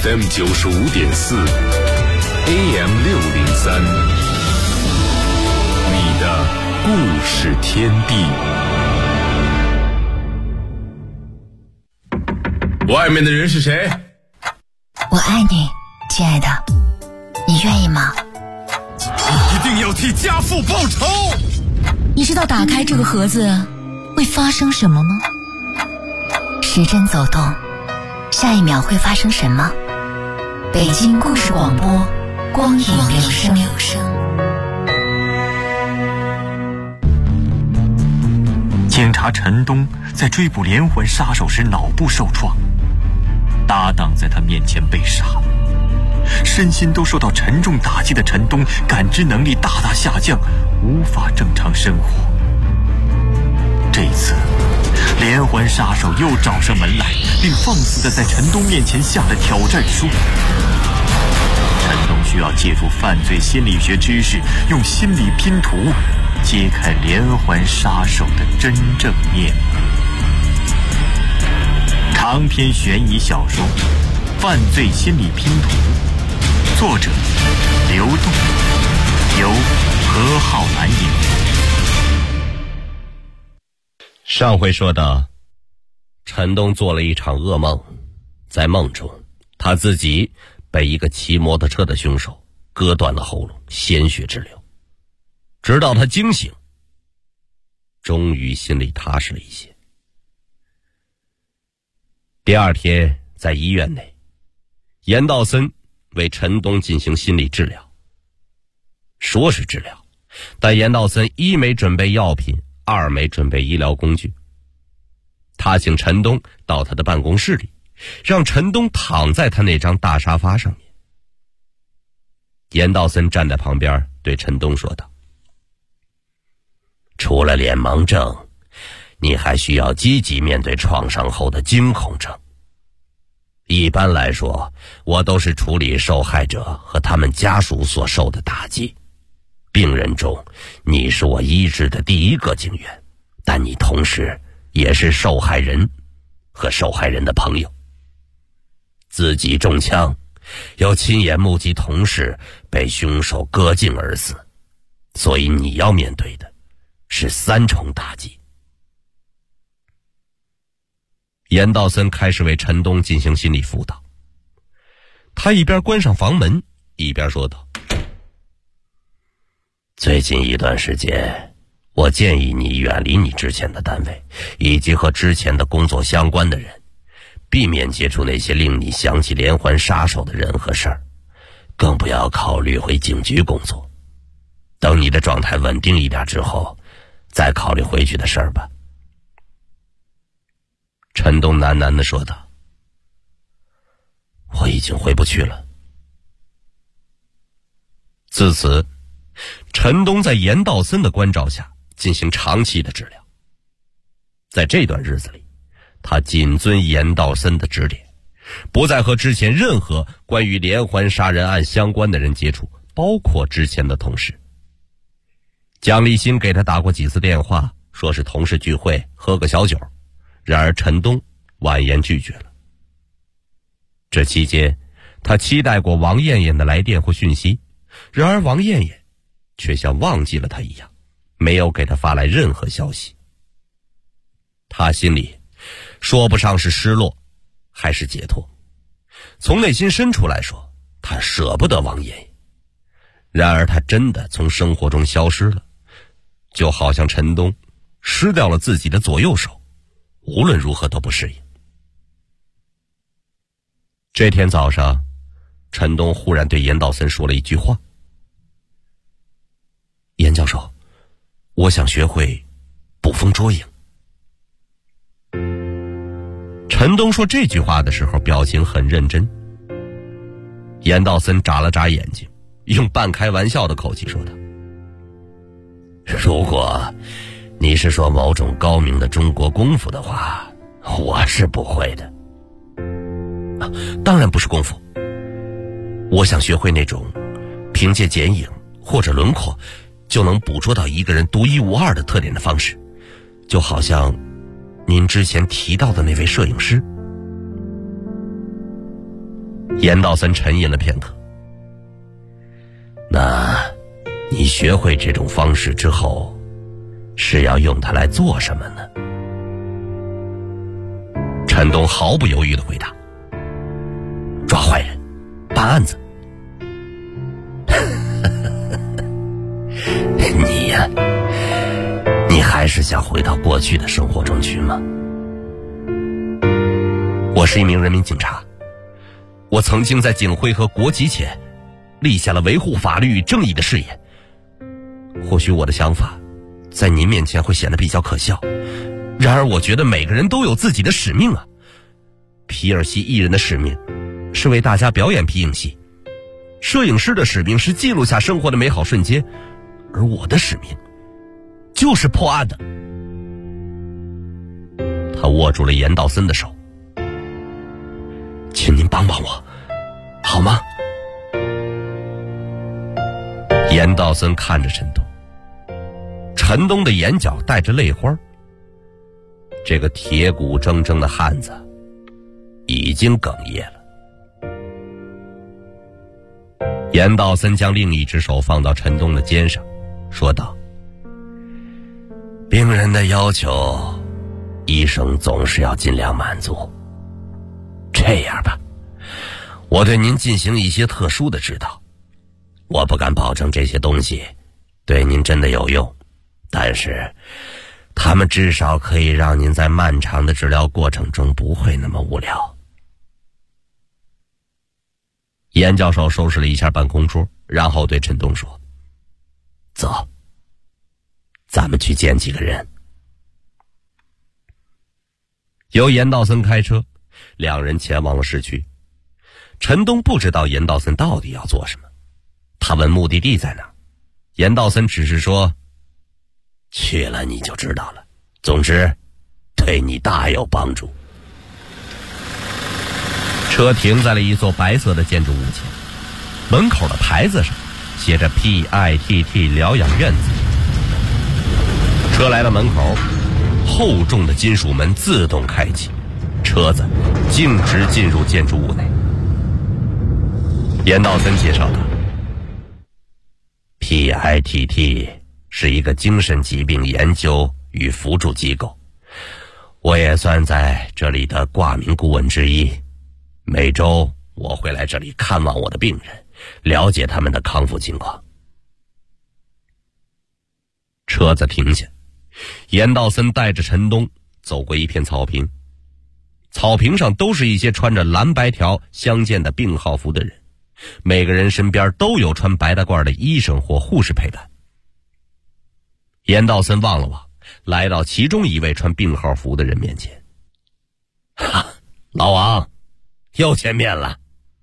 FM 95.4 AM 603，你的故事天地。外面的人是谁？ 我爱你，亲爱的，你愿意吗？ 你一定要替家父报仇！ 你知道打开这个盒子会发生什么吗？时针走动，下一秒会发生什么？北京故事广播，光影留声。 警察陈东在追捕连环杀手时脑部受创，搭档在他面前被杀，身心都受到沉重打击的陈东感知能力大大下降，无法正常生活。这一次连环杀手又找上门来，并放肆地在陈东面前下了挑战书。陈东需要借助犯罪心理学知识，用心理拼图揭开连环杀手的真正面目。长篇悬疑小说《犯罪心理拼图》，作者刘栋，由何浩南演播。 上回说到，陈东做了一场噩梦，在梦中他自己被一个骑摩托车的凶手割断了喉咙，鲜血直流。直到他惊醒，终于心里踏实了一些。第二天在医院内，严道森为陈东进行心理治疗。说是治疗，但严道森一没准备药品，二没准备医疗工具。他请陈东到他的办公室里，让陈东躺在他那张大沙发上面。严道森站在旁边对陈东说道：除了脸盲症，你还需要积极面对创伤后的惊恐症。一般来说，我都是处理受害者和他们家属所受的打击。病人中，你是我医治的第一个警员，但你同时也是受害人和受害人的朋友。自己中枪，又亲眼目击同事被凶手割颈而死，所以你要面对的是三重打击。严道森开始为陈东进行心理辅导，他一边关上房门，一边说道：最近一段时间，我建议你远离你之前的单位以及和之前的工作相关的人，避免接触那些令你想起连环杀手的人和事儿，更不要考虑回警局工作。等你的状态稳定一点之后，再考虑回去的事儿吧。陈东喃喃地说道：我已经回不去了。自此，陈东在严道森的关照下进行长期的治疗。在这段日子里，他谨遵严道森的指点，不再和之前任何关于连环杀人案相关的人接触，包括之前的同事。蒋立新给他打过几次电话，说是同事聚会喝个小酒，然而陈东婉言拒绝了。这期间，他期待过王艳艳的来电或讯息，然而王艳艳却像忘记了他一样，没有给他发来任何消息。他心里说不上是失落还是解脱，从内心深处来说，他舍不得王艳艳。然而他真的从生活中消失了，就好像陈东失掉了自己的左右手，无论如何都不适应。这天早上，陈东忽然对严道森说了一句话：严教授，我想学会捕风捉影。陈东说这句话的时候表情很认真。严道森眨了眨眼睛，用半开玩笑的口气说道：如果你是说某种高明的中国功夫的话，我是不会的。当然不是功夫，我想学会那种凭借剪影或者轮廓就能捕捉到一个人独一无二的特点的方式，就好像您之前提到的那位摄影师。 严道森沉吟了片刻，那你学会这种方式之后，是要用它来做什么呢？陈东毫不犹豫地回答：抓坏人，办案子。你呀，你还是想回到过去的生活中去吗？我是一名人民警察，我曾经在警徽和国旗前立下了维护法律与正义的誓言。或许我的想法在您面前会显得比较可笑，然而我觉得每个人都有自己的使命啊。皮尔西艺人的使命是为大家表演皮影戏，摄影师的使命是记录下生活的美好瞬间，而我的使命就是破案的。他握住了严道森的手，请您帮帮我好吗？严道森看着陈东，陈东的眼角带着泪花，这个铁骨铮铮的汉子已经哽咽了。严道森将另一只手放到陈东的肩上，说道：病人的要求，医生总是要尽量满足。这样吧，我对您进行一些特殊的指导，我不敢保证这些东西对您真的有用，但是他们至少可以让您在漫长的治疗过程中不会那么无聊。严教授收拾了一下办公桌，然后对陈东说：走，咱们去见几个人。由严道森开车，两人前往了市区。陈东不知道严道森到底要做什么，他问目的地在哪，严道森只是说：去了你就知道了，总之对你大有帮助。车停在了一座白色的建筑物前，门口的牌子上写着 PITT 疗养院子。车来到门口，厚重的金属门自动开启，车子径直进入建筑物内。严道森介绍道： PITT 是一个精神疾病研究与辅助机构，我也算在这里的挂名顾问之一。每周我会来这里看望我的病人，了解他们的康复情况。车子停下，严道森带着陈东走过一片草坪，草坪上都是一些穿着蓝白条相间的病号服的人，每个人身边都有穿白大褂的医生或护士陪伴。严道森望了望，来到其中一位穿病号服的人面前：哈，老王又见面了。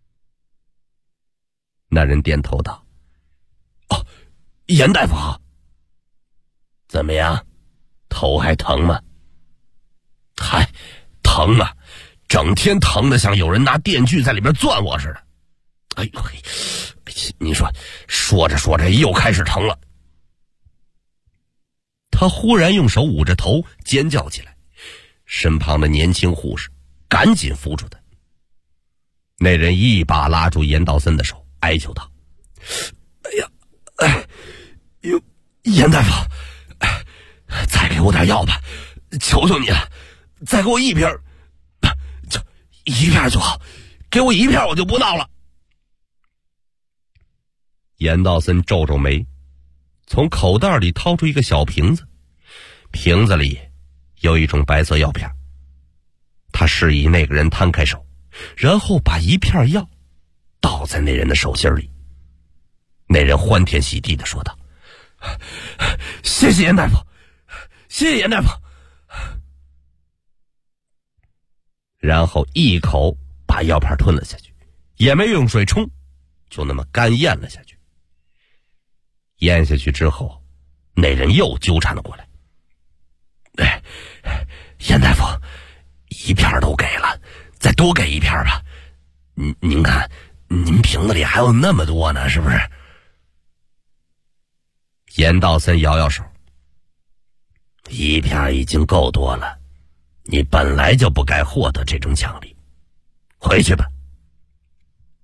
那人点头道：哦，严大夫好。怎么样，头还疼吗？嗨，疼啊，整天疼得像有人拿电锯在里边钻我似的。哎呦嘿，你说说着说着又开始疼了。他忽然用手捂着头尖叫起来，身旁的年轻护士赶紧扶住他。那人一把拉住严道森的手，哀求道：哎呀，哎呦，严大夫，再给我点药吧，求求你了，再给我一瓶，就一片就好，给我一片我就不闹了。严道森皱皱眉，从口袋里掏出一个小瓶子，瓶子里有一种白色药片。他示意那个人摊开手，然后把一片药倒在那人的手心里。那人欢天喜地地说道：谢谢严大夫，谢谢严大夫。然后一口把药片吞了下去，也没用水冲，就那么干咽了下去。咽下去之后，那人又纠缠了过来：哎，严大夫，一片都给了，再多给一片吧。您看，您瓶子里还有那么多呢，是不是？严道森摇摇手：一片已经够多了，你本来就不该获得这种奖励，回去吧。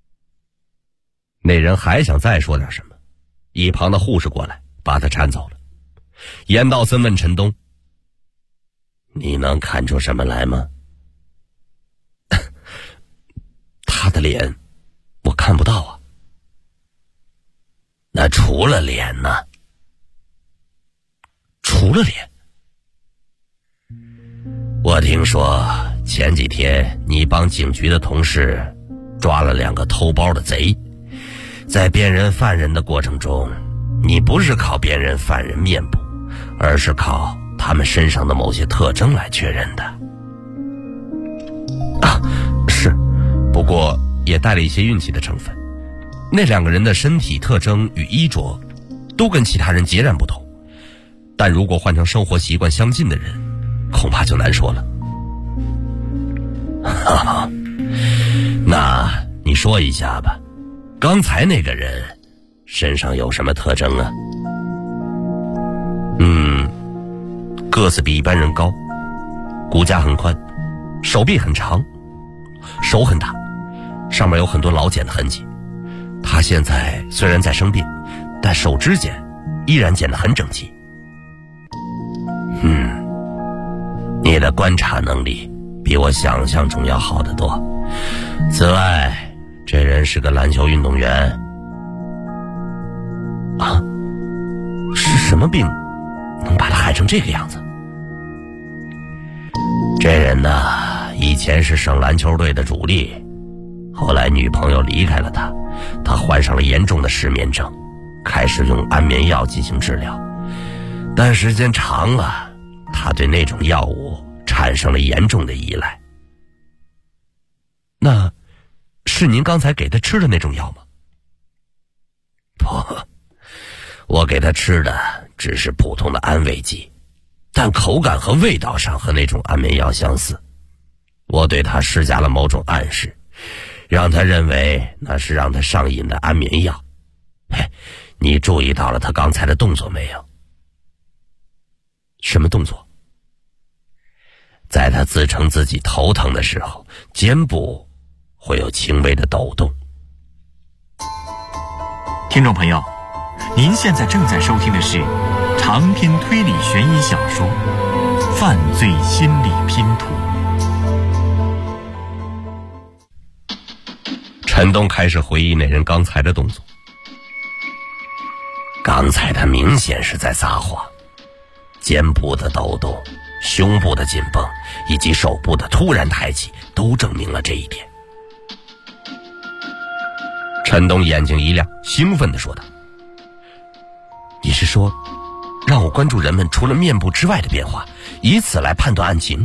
那人还想再说点什么，一旁的护士过来把他搀走了。严道森问陈东：“你能看出什么来吗？”他的脸我看不到啊。那除了脸呢？除了脸，我听说前几天你帮警局的同事抓了2个偷包的贼，在辨认犯人的过程中，你不是靠辨认犯人面部，而是靠他们身上的某些特征来确认的。啊，是，不过也带了一些运气的成分。那2个人的身体特征与衣着都跟其他人截然不同，但如果换成生活习惯相近的人，恐怕就难说了。哈哈，那你说一下吧，刚才那个人身上有什么特征啊？个子比一般人高，骨架很宽，手臂很长，手很大，上面有很多老茧的痕迹。他现在虽然在生病，但手指甲依然剪得很整齐。你的观察能力比我想象中要好得多。此外，这人是个篮球运动员。啊，是什么病能把他害成这个样子？这人呢，以前是省篮球队的主力，后来女朋友离开了他，他患上了严重的失眠症，开始用安眠药进行治疗，但时间长了，他对那种药物产生了严重的依赖。那是您刚才给他吃的那种药吗？不，我给他吃的只是普通的安慰剂，但口感和味道上和那种安眠药相似。我对他施加了某种暗示，让他认为那是让他上瘾的安眠药。你注意到了他刚才的动作没有？什么动作？在他自称自己头疼的时候，肩部会有轻微的抖动。 听众朋友，您现在正在收听的是长篇推理悬疑小说《犯罪心理拼图》。 陈东开始回忆那人刚才的动作。刚才他明显是在撒谎，肩部的抖动、胸部的紧绷以及手部的突然抬起都证明了这一点。陈东眼睛一亮，兴奋地说道：“你是说让我关注人们除了面部之外的变化，以此来判断案情？”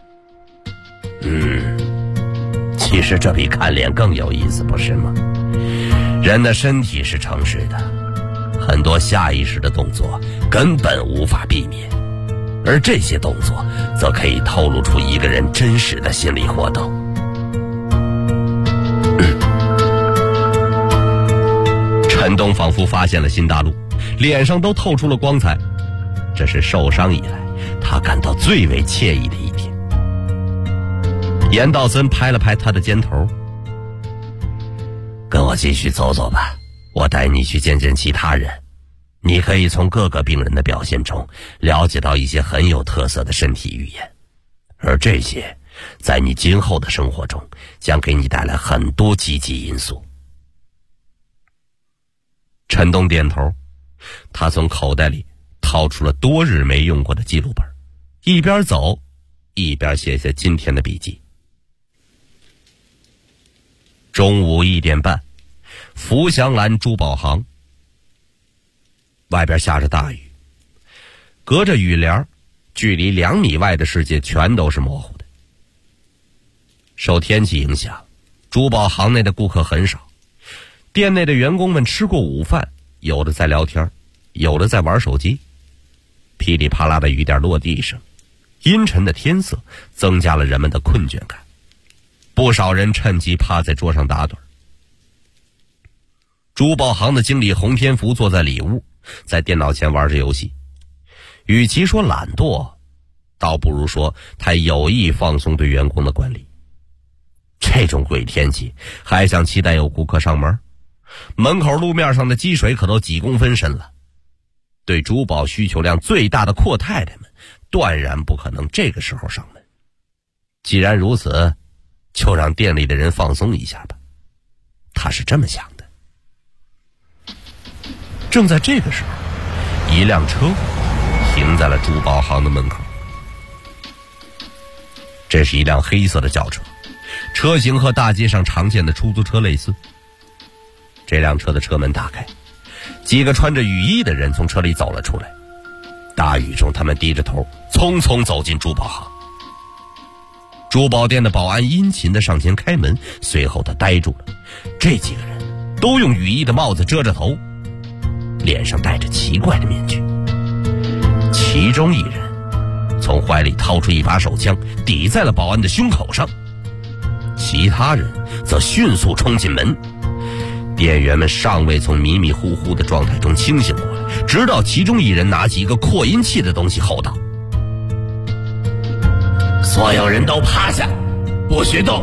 其实这比看脸更有意思，不是吗？人的身体是诚实的，很多下意识的动作根本无法避免，而这些动作则可以透露出一个人真实的心理活动。陈东仿佛发现了新大陆，脸上都透出了光彩。这是受伤以来他感到最为惬意的一天。严道森拍了拍他的肩头：“跟我继续走走吧，我带你去见见其他人。你可以从各个病人的表现中了解到一些很有特色的身体语言，而这些在你今后的生活中将给你带来很多积极因素。”陈东点头，他从口袋里掏出了多日没用过的记录本，一边走一边写下今天的笔记。中午1点半，福祥兰珠宝行。外边下着大雨，隔着雨帘，距离2米外的世界全都是模糊的。受天气影响，珠宝行内的顾客很少，店内的员工们吃过午饭，有的在聊天，有的在玩手机。噼里啪啦的雨点落地声，阴沉的天色增加了人们的困倦感。不少人趁机趴在桌上打盹。珠宝行的经理洪天福坐在里屋，在电脑前玩着游戏。与其说懒惰，倒不如说他有意放松对员工的管理。这种鬼天气还想期待有顾客上门， 门口路面上的积水可都几公分深了。对珠宝需求量最大的阔太太们，断然不可能这个时候上门。既然如此，就让店里的人放松一下吧。他是这么想的。正在这个时候，一辆车停在了珠宝行的门口。这是一辆黑色的轿车，车型和大街上常见的出租车类似。这辆车的车门打开，几个穿着雨衣的人从车里走了出来。大雨中，他们低着头匆匆走进珠宝行。珠宝店的保安殷勤地上前开门，随后他呆住了。这几个人都用雨衣的帽子遮着头，脸上戴着奇怪的面具。其中一人从怀里掏出一把手枪，抵在了保安的胸口上，其他人则迅速冲进门。店员们尚未从迷迷糊糊的状态中清醒过来，直到其中一人拿起一个扩音器的东西吼道：所有人都趴下，不许动。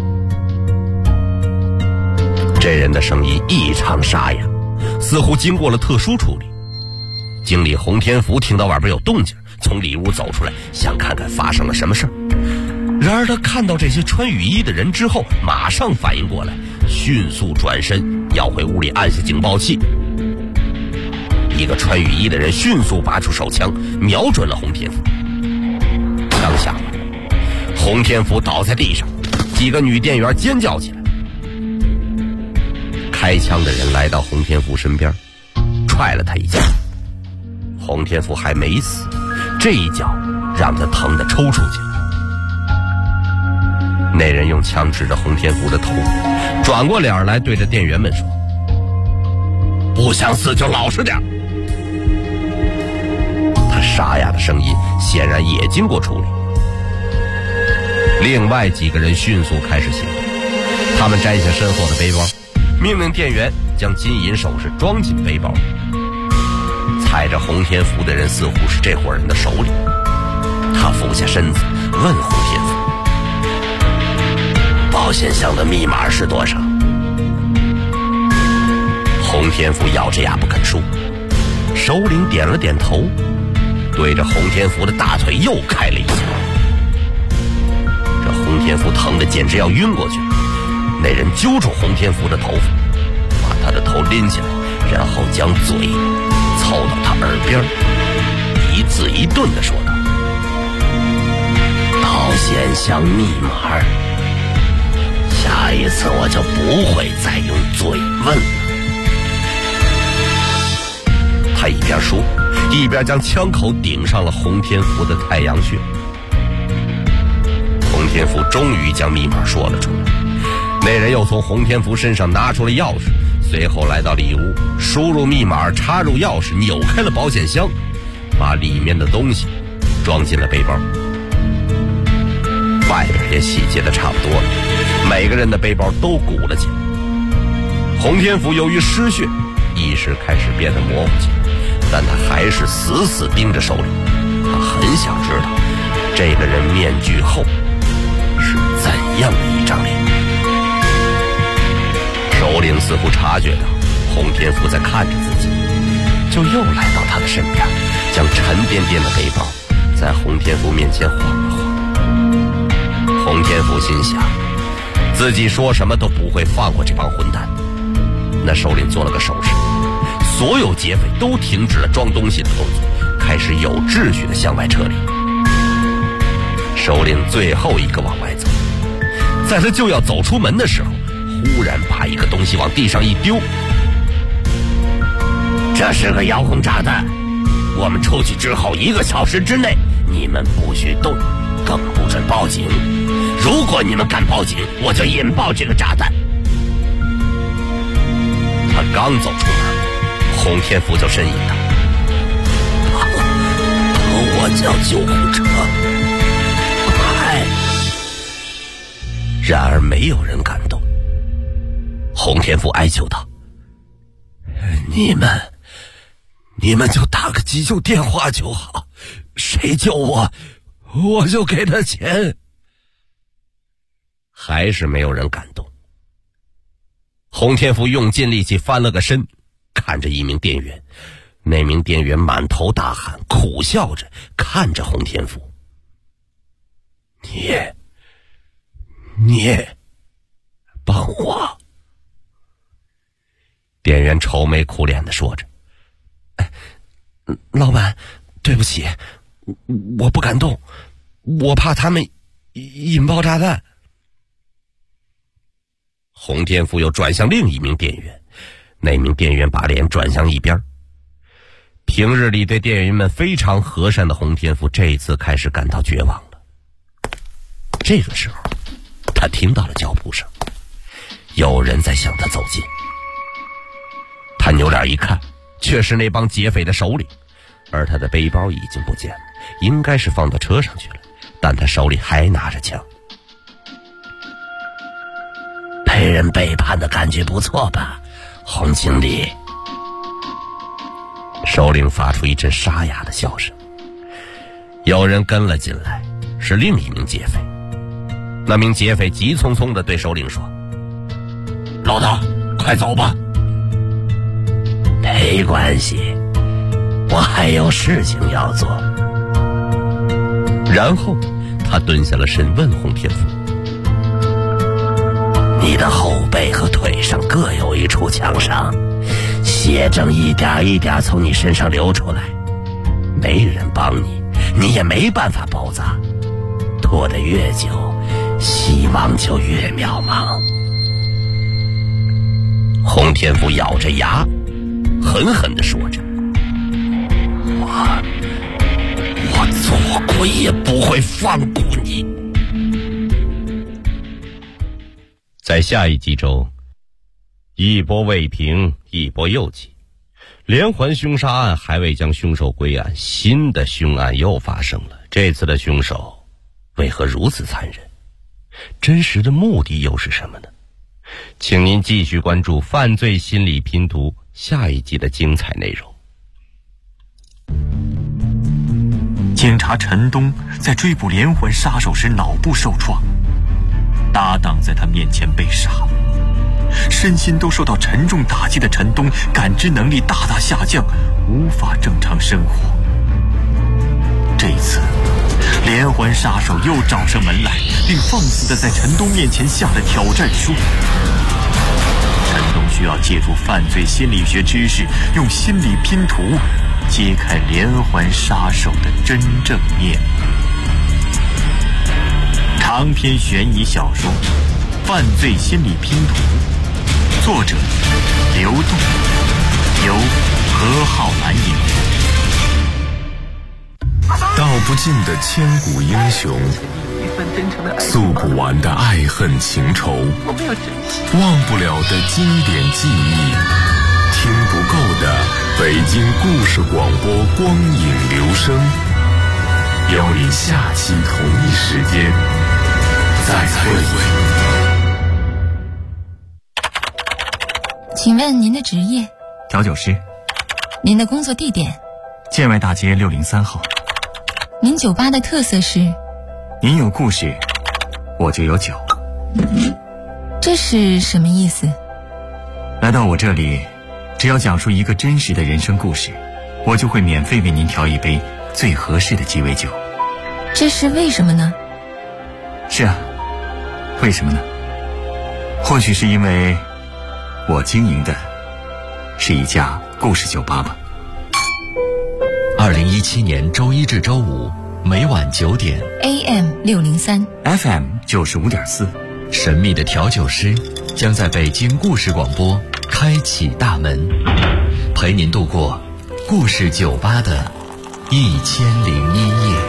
这人的声音异常沙哑，似乎经过了特殊处理。经理洪天福听到外边有动静，从里屋走出来，想看看发生了什么事儿。然而他看到这些穿雨衣的人之后，马上反应过来，迅速转身要回屋里按下警报器。一个穿雨衣的人迅速拔出手枪，瞄准了洪天福。枪响了，洪天福倒在地上，几个女店员尖叫起来。开枪的人来到洪天福身边，踹了他一脚。洪天福还没死，这一脚让他疼得抽搐起来。那人用枪指着洪天福的头，转过脸来对着店员们说：不想死就老实点。他沙哑的声音显然也经过处理。另外几个人迅速开始行动，他们摘下身后的背包，命令店员将金银首饰装进背包。踩着洪天福的人似乎是这伙人的首领，他俯下身子问洪天福：保险箱的密码是多少？洪天福咬着牙不肯说。首领点了点头，对着洪天福的大腿又开了一枪。这洪天福疼得简直要晕过去了。那人揪住洪天福的头发，把他的头拎起来，然后将嘴凑到他耳边，一字一顿地说道：保险箱密码，下一次我就不会再用嘴问了。他一边说，一边将枪口顶上了洪天福的太阳穴。洪天福终于将密码说了出来。那人又从洪天福身上拿出了钥匙，随后来到里屋，输入密码，插入钥匙，扭开了保险箱，把里面的东西装进了背包。外边也洗劫的差不多了，每个人的背包都鼓了起来。洪天福由于失血，意识开始变得模糊起来，但他还是死死盯着首领。他很想知道这个人面具后是怎样的一张脸。首领似乎察觉到洪天福在看着自己，就又来到他的身边，将沉甸甸的背包在洪天福面前晃了晃。洪天福心想，自己说什么都不会放过这帮混蛋。那首领做了个手势，所有劫匪都停止了装东西的动作，开始有秩序地向外撤离。首领最后一个往外走，在他就要走出门的时候，忽然把一个东西往地上一丢。这是个遥控炸弹，我们出去之后1个小时之内，你们不许动，更不准报警。如果你们敢报警，我就引爆这个炸弹。他刚走出门，洪天福就呻吟道：我叫救护车，快！然而没有人敢动。洪天福哀求道：你们就打个急救电话就好，谁救我，我就给他钱。还是没有人敢动。 洪天福用尽力气翻了个身，看着一名店员，那名店员满头大汗，苦笑着看着洪天福。你帮我。店员愁眉苦脸地说着，老板，对不起，我不敢动，我怕他们引爆炸弹。洪天福又转向另一名店员，那名店员把脸转向一边。平日里对店员们非常和善的洪天福这一次开始感到绝望了。这个时候他听到了脚步声，有人在向他走近。他扭脸一看，却是那帮劫匪的首领，而他的背包已经不见了，应该是放到车上去了，但他手里还拿着枪。被人背叛的感觉不错吧，洪经理？首领发出一阵沙哑的笑声。有人跟了进来，是另一名劫匪。那名劫匪急匆匆地对首领说：老大，快走吧。没关系，我还有事情要做。然后他蹲下了身，问洪天福：你的后背和腿上各有一处枪伤，血正一点一点从你身上流出来，没人帮你，你也没办法包扎，拖得越久，希望就越渺茫。洪天福咬着牙狠狠地说着：我做鬼也不会放过你。在下一集中，一波未平，一波又起，连环凶杀案还未将凶手归案，新的凶案又发生了。这次的凶手为何如此残忍？真实的目的又是什么呢？请您继续关注《犯罪心理拼图》下一集的精彩内容。 警察陈东在追捕连环杀手时脑部受创，搭档在他面前被杀，身心都受到沉重打击的陈东感知能力大大下降，无法正常生活。这一次连环杀手又找上门来，并放肆地在陈东面前下了挑战书。陈东需要借助犯罪心理学知识，用心理拼图揭开连环杀手的真正面目。长篇悬疑小说《犯罪心理拼图》，作者刘栋，由何浩南演播。 道不尽的千古英雄，诉不完的爱恨情仇，忘不了的经典记忆，听不够的北京故事广播光影留声。邀你下期同一时间再会。 请问您的职业？ 调酒师。 您的工作地点？ 建外大街603号。 您酒吧的特色是？ 您有故事，我就有酒。 这是什么意思？ 来到我这里，只要讲述一个真实的人生故事，我就会免费为您调一杯最合适的鸡尾酒。 这是为什么呢？ 是啊，为什么呢？或许是因为我经营的是一家故事酒吧吧。 2017年周一至周五每晚9点 AM 603 FM 95.4， 神秘的调酒师将在北京故事广播开启大门，陪您度过故事酒吧的1001夜。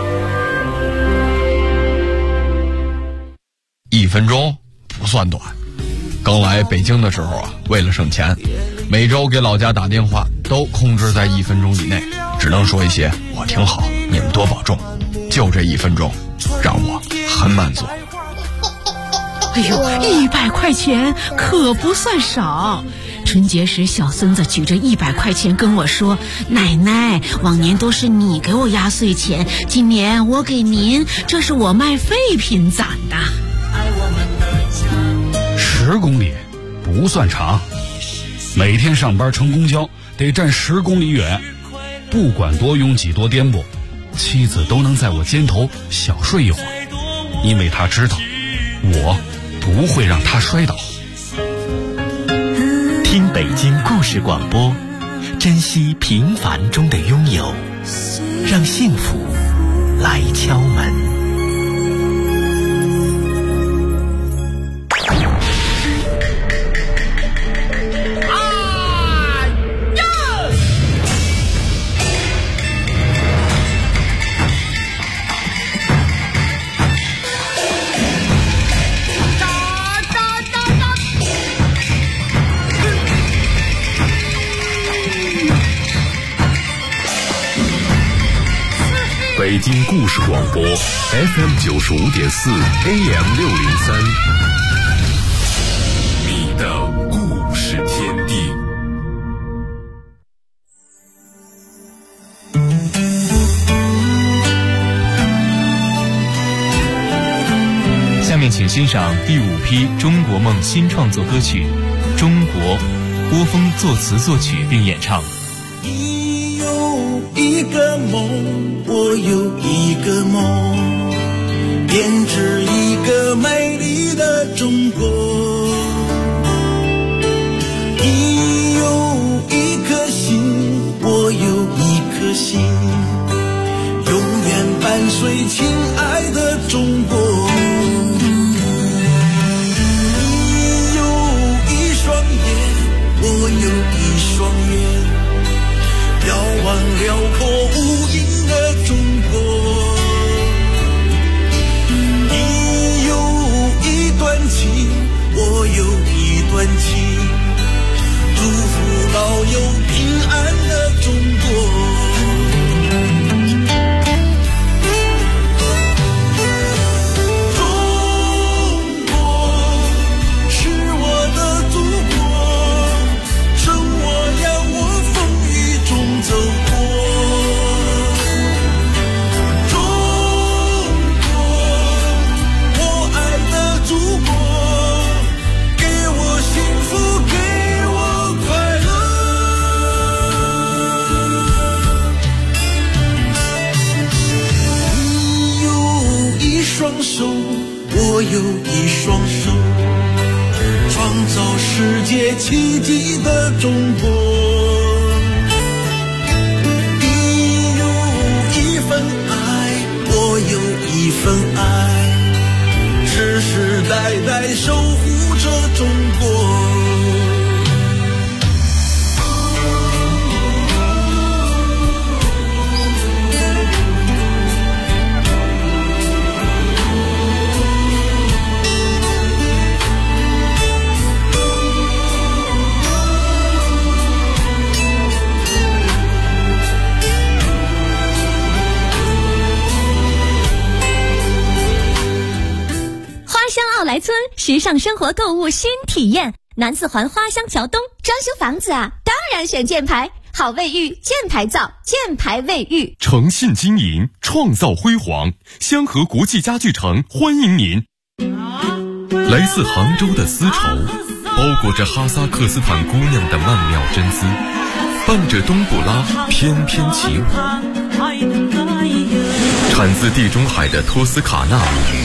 1分钟不算短。刚来北京的时候啊，为了省钱，每周给老家打电话都控制在1分钟以内，只能说一些我挺好，你们多保重。就这1分钟，让我很满足。 哎呦，100块钱可不算少。春节时，小孙子举着100块钱跟我说：“奶奶，往年都是你给我压岁钱，今年我给您，这是我卖废品攒的。” 10公里不不算长。每天上班乘公交得站10公里远，不管多拥挤多颠簸，妻子都能在我肩头小睡一会儿，因为她知道我不会让她摔倒。 听北京故事广播，珍惜平凡中的拥有，让幸福来敲门。 北京故事广播 FM95.4 AM603， 你的故事天地。 下面请欣赏第5批中国梦新创作歌曲《中国》，郭峰作词作曲并演唱。 你有一个梦，我有一个梦，编织一个美丽的中国。你有一颗心，我有一颗心，永远伴随亲爱的中国。你有一双眼，我有一双眼，遥望辽阔无垠的中国。你有一段情，我有一段情，祝福保佑平安的中国。我有一双手，创造世界奇迹的中国。你有一份爱，我有一份爱，世世代代守护着中国。 奥莱村时尚生活购物新体验，南四环花乡桥东。装修房子啊，当然选箭牌，好卫浴，箭牌造，箭牌卫浴。 诚信经营，创造辉煌，香河国际家具城欢迎您。来自杭州的丝绸，包裹着哈萨克斯坦姑娘的曼妙真姿，伴着冬不拉翩翩起舞。产自地中海的托斯卡纳